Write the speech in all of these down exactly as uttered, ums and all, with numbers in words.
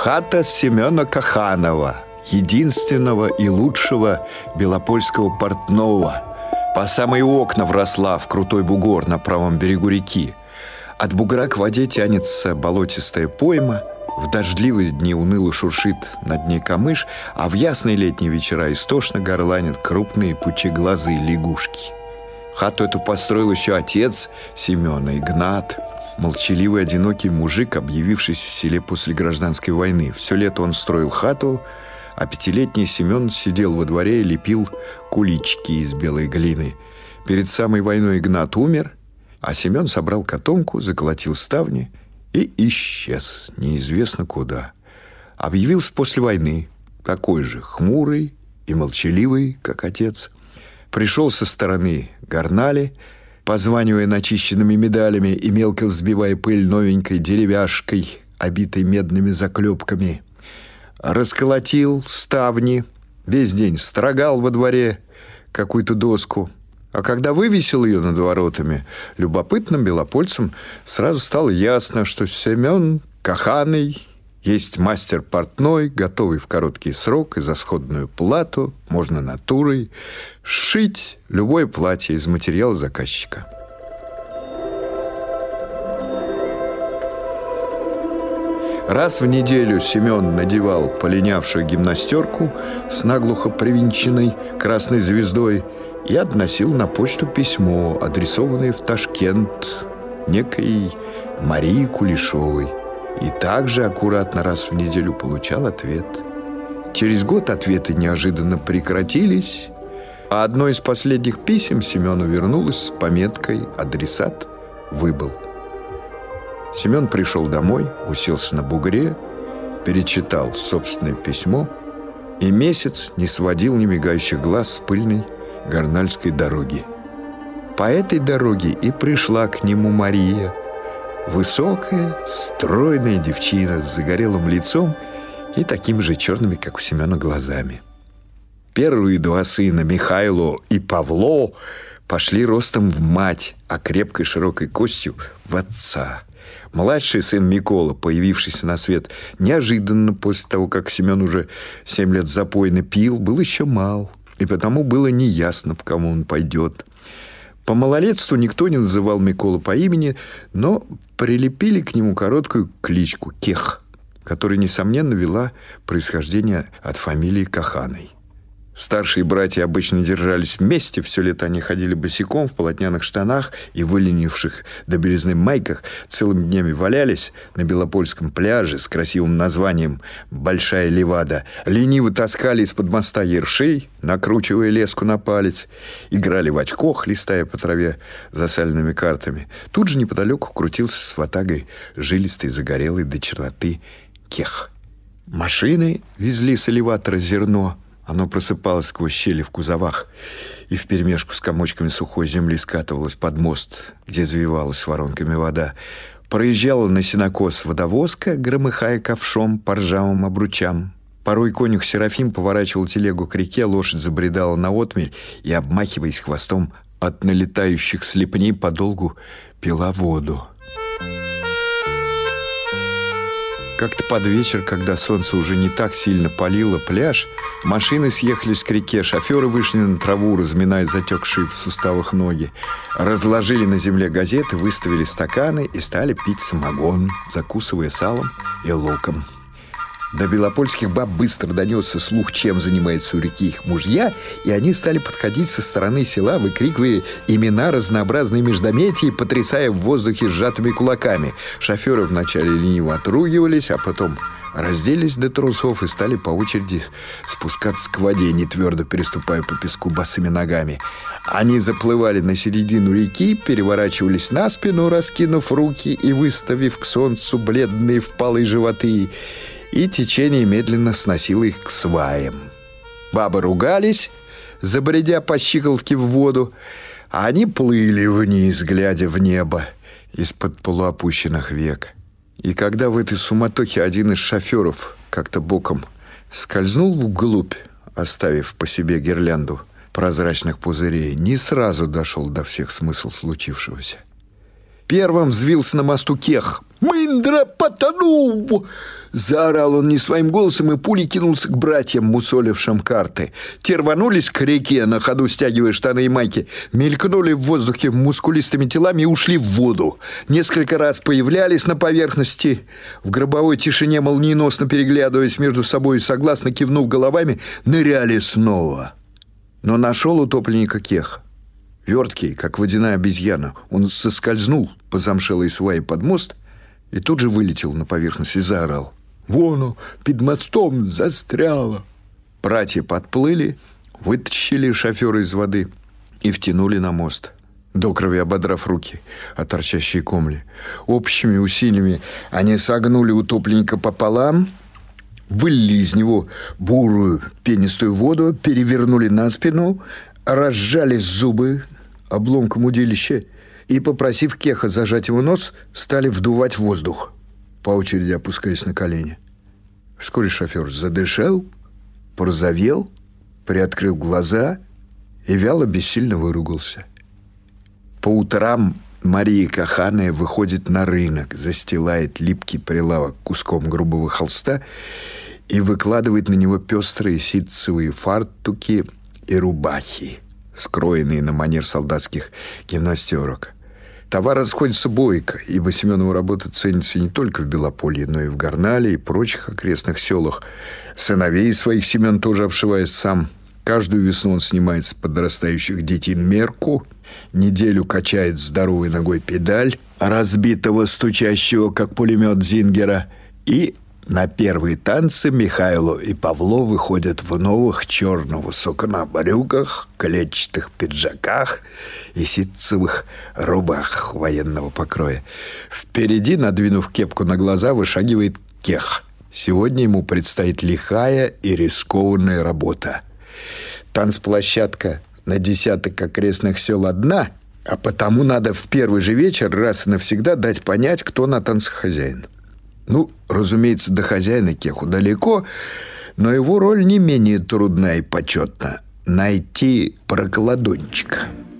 Хата Семена Каханова, единственного и лучшего белопольского портного. По самые окна вросла в крутой бугор на правом берегу реки. От бугра к воде тянется болотистая пойма. В дождливые дни уныло шуршит на дне камыш, а в ясные летние вечера истошно горланят крупные пучеглазые лягушки. Хату эту построил еще отец Семена, Игнат, молчаливый, одинокий мужик, объявившийся в селе после гражданской войны. Все лето он строил хату, а пятилетний Семен сидел во дворе и лепил куличики из белой глины. Перед самой войной Игнат умер, а Семен собрал котомку, заколотил ставни и исчез неизвестно куда. Объявился после войны, такой же хмурый и молчаливый, как отец. Пришел со стороны горнали, позванивая начищенными медалями и мелко взбивая пыль новенькой деревяшкой, обитой медными заклепками. Расколотил ставни, весь день строгал во дворе какую-то доску. А когда вывесил ее над воротами, любопытным белопольцам сразу стало ясно, что Семен Каханый есть мастер портной, готовый в короткий срок и за сходную плату, можно натурой, сшить любое платье из материала заказчика. Раз в неделю Семен надевал полинявшую гимнастерку с наглухо привинченной красной звездой и относил на почту письмо, адресованное в Ташкент некой Марии Кулешовой. И также аккуратно раз в неделю получал ответ. Через год ответы неожиданно прекратились, а одно из последних писем Семену вернулось с пометкой «Адресат выбыл». Семен пришел домой, уселся на бугре, перечитал собственное письмо и месяц не сводил немигающих глаз с пыльной горнальской дороги. По этой дороге и пришла к нему Мария, высокая, стройная девчина с загорелым лицом и такими же черными, как у Семена, глазами. Первые два сына, Михайло и Павло, пошли ростом в мать, а крепкой широкой костью в отца. Младший сын Микола, появившийся на свет неожиданно после того, как Семен уже семь лет запойно пил, был еще мал, и потому было неясно, по кому он пойдет. По малолетству никто не называл Миколу по имени, но прилепили к нему короткую кличку Кех, которая, несомненно, вела происхождение от фамилии Каханой. Старшие братья обычно держались вместе, все лето они ходили босиком в полотняных штанах и выленивших до белизны майках, целыми днями валялись на Белопольском пляже с красивым названием «Большая Левада», лениво таскали из-под моста ершей, накручивая леску на палец, играли в очко, листая по траве засаленными картами. Тут же неподалеку крутился с ватагой жилистый, загорелый до черноты Кех. Машины везли с элеватора зерно. Оно просыпалось сквозь щели в кузовах и вперемешку с комочками сухой земли скатывалось под мост, где завивалась воронками вода. Проезжала на сенокос водовозка, громыхая ковшом по ржавым обручам. Порой конюх Серафим поворачивал телегу к реке, лошадь забредала на отмель и, обмахиваясь хвостом от налетающих слепней, подолгу пила воду. Как-то под вечер, когда солнце уже не так сильно палило пляж, машины съехались к реке, шоферы вышли на траву, разминая затекшие в суставах ноги, разложили на земле газеты, выставили стаканы и стали пить самогон, закусывая салом и луком. До белопольских баб быстро донесся слух, чем занимаются у реки их мужья, и они стали подходить со стороны села, выкрикивая имена разнообразной междометий, потрясая в воздухе сжатыми кулаками. Шоферы вначале лениво отругивались, а потом разделись до трусов и стали по очереди спускаться к воде, не твердо переступая по песку босыми ногами. Они заплывали на середину реки, переворачивались на спину, раскинув руки и выставив к солнцу бледные впалые животы, и течение медленно сносило их к сваям. Бабы ругались, забредя по щиколотке в воду, а они плыли вниз, глядя в небо из-под полуопущенных век. И когда в этой суматохе один из шоферов как-то боком скользнул вглубь, оставив по себе гирлянду прозрачных пузырей, не сразу дошел до всех смысл случившегося. Первым взвился на мосту Кех, Мындра потонул!» Заорал он не своим голосом и пулей кинулся к братьям, мусолившим карты. Те рванулись к реке, на ходу стягивая штаны и майки, мелькнули в воздухе мускулистыми телами и ушли в воду. Несколько раз появлялись на поверхности. В гробовой тишине, молниеносно переглядываясь между собой и согласно кивнув головами, ныряли снова. Но нашел утопленника Кех. Верткий, как водяная обезьяна, он соскользнул по замшелой свае под мост и тут же вылетел на поверхность и заорал: «Вон он, под мостом застряло!» Братья подплыли, вытащили шофера из воды и втянули на мост, до крови ободрав руки о торчащие комли. Общими усилиями они согнули утопленника пополам, вылили из него бурую пенистую воду, перевернули на спину, разжали зубы обломком удилища и, попросив Кеха зажать его нос, стали вдувать воздух, по очереди опускаясь на колени. Вскоре шофер задышал, порозовел, приоткрыл глаза и вяло, бессильно выругался. По утрам Мария Каханая выходит на рынок, застилает липкий прилавок куском грубого холста и выкладывает на него пестрые ситцевые фартуки и рубахи, скроенные на манер солдатских гимнастерок. Товар расходится бойко, ибо Семенова работа ценится не только в Белополье, но и в Горнале и прочих окрестных селах. Сыновей своих Семен тоже обшивает сам. Каждую весну он снимает с подрастающих детин мерку, неделю качает здоровой ногой педаль разбитого, стучащего, как пулемет Зингера, и на первые танцы Михайло и Павло выходят в новых черного сукна брюках, клетчатых пиджаках и ситцевых рубахах военного покроя. Впереди, надвинув кепку на глаза, вышагивает Кех. Сегодня ему предстоит лихая и рискованная работа. Танцплощадка на десяток окрестных сел одна, а потому надо в первый же вечер раз и навсегда дать понять, кто на танцах хозяин. Ну, разумеется, до хозяина Кеху далеко, но его роль не менее трудна и почетна – найти прокладончика.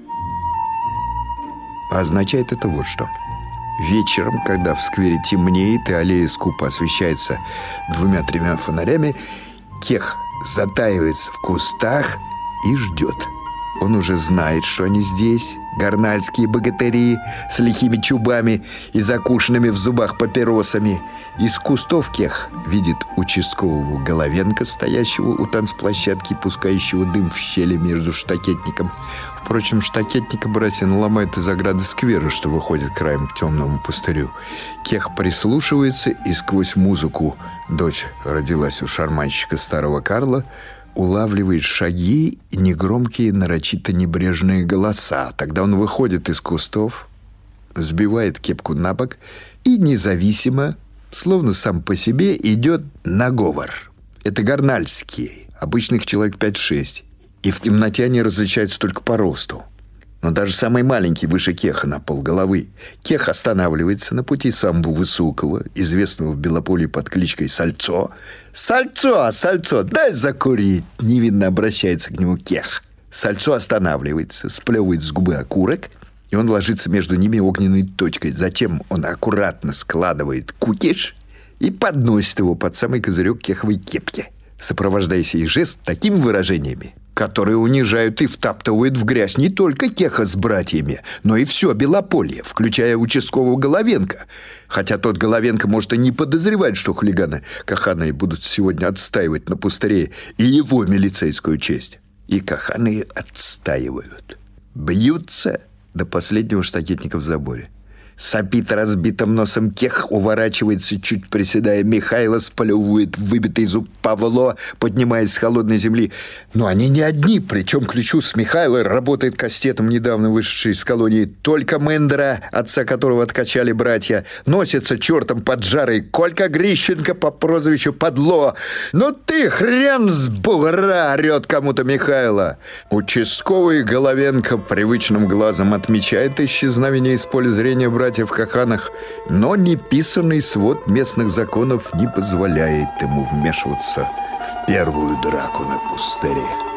А означает это вот что. Вечером, когда в сквере темнеет и аллея скупо освещается двумя-тремя фонарями, Кех затаивается в кустах и ждет. Он уже знает, что они здесь, горнальские богатыри с лихими чубами и закушенными в зубах папиросами. Из кустов Кех видит участкового Головенко, стоящего у танцплощадки, пускающего дым в щели между штакетником. Впрочем, штакетника братья наломают из ограды сквера, что выходит краем к темному пустырю. Кех прислушивается и сквозь музыку «Дочь родилась у шарманщика старого Карла» улавливает шаги и негромкие, нарочито небрежные голоса. Тогда он выходит из кустов, сбивает кепку на бок и независимо, словно сам по себе, идет на говор. Это горнальские, обычных человек пять-шесть, и в темноте они различаются только по росту. Но даже самый маленький выше Кеха на полголовы. Кех останавливается на пути самого высокого, известного в Белополье под кличкой Сальцо. «Сальцо, Сальцо, дай закурить!» Невинно обращается к нему Кех. Сальцо останавливается, сплевывает с губы окурок, и он ложится между ними огненной точкой. Затем он аккуратно складывает кукиш и подносит его под самый козырек кеховой кепки, сопровождая сей жест такими выражениями, которые унижают и втаптывают в грязь не только Кеха с братьями, но и все Белополье, включая участкового Головенко. Хотя тот Головенко может и не подозревать, что хулиганы Каханые будут сегодня отстаивать на пустыре и его милицейскую честь. И Каханые отстаивают. Бьются до последнего штакетника в заборе. Сопит разбитым носом Кех, уворачивается, чуть приседая. Михайло сплевывает выбитый зуб Павло, поднимаясь с холодной земли. Но они не одни, причем к ключу с Михайло работает кастетом, недавно вышедший из колонии. Только Мендра, отца которого откачали братья, носится чертом под жарой. Колька Грищенко по прозвищу Подло. «Ну ты хрен с бугра!» — орет кому-то Михайло. Участковый Головенко привычным глазом отмечает исчезновение из поля зрения братьев в Каханах, но неписанный свод местных законов не позволяет ему вмешиваться в первую драку на пустыре.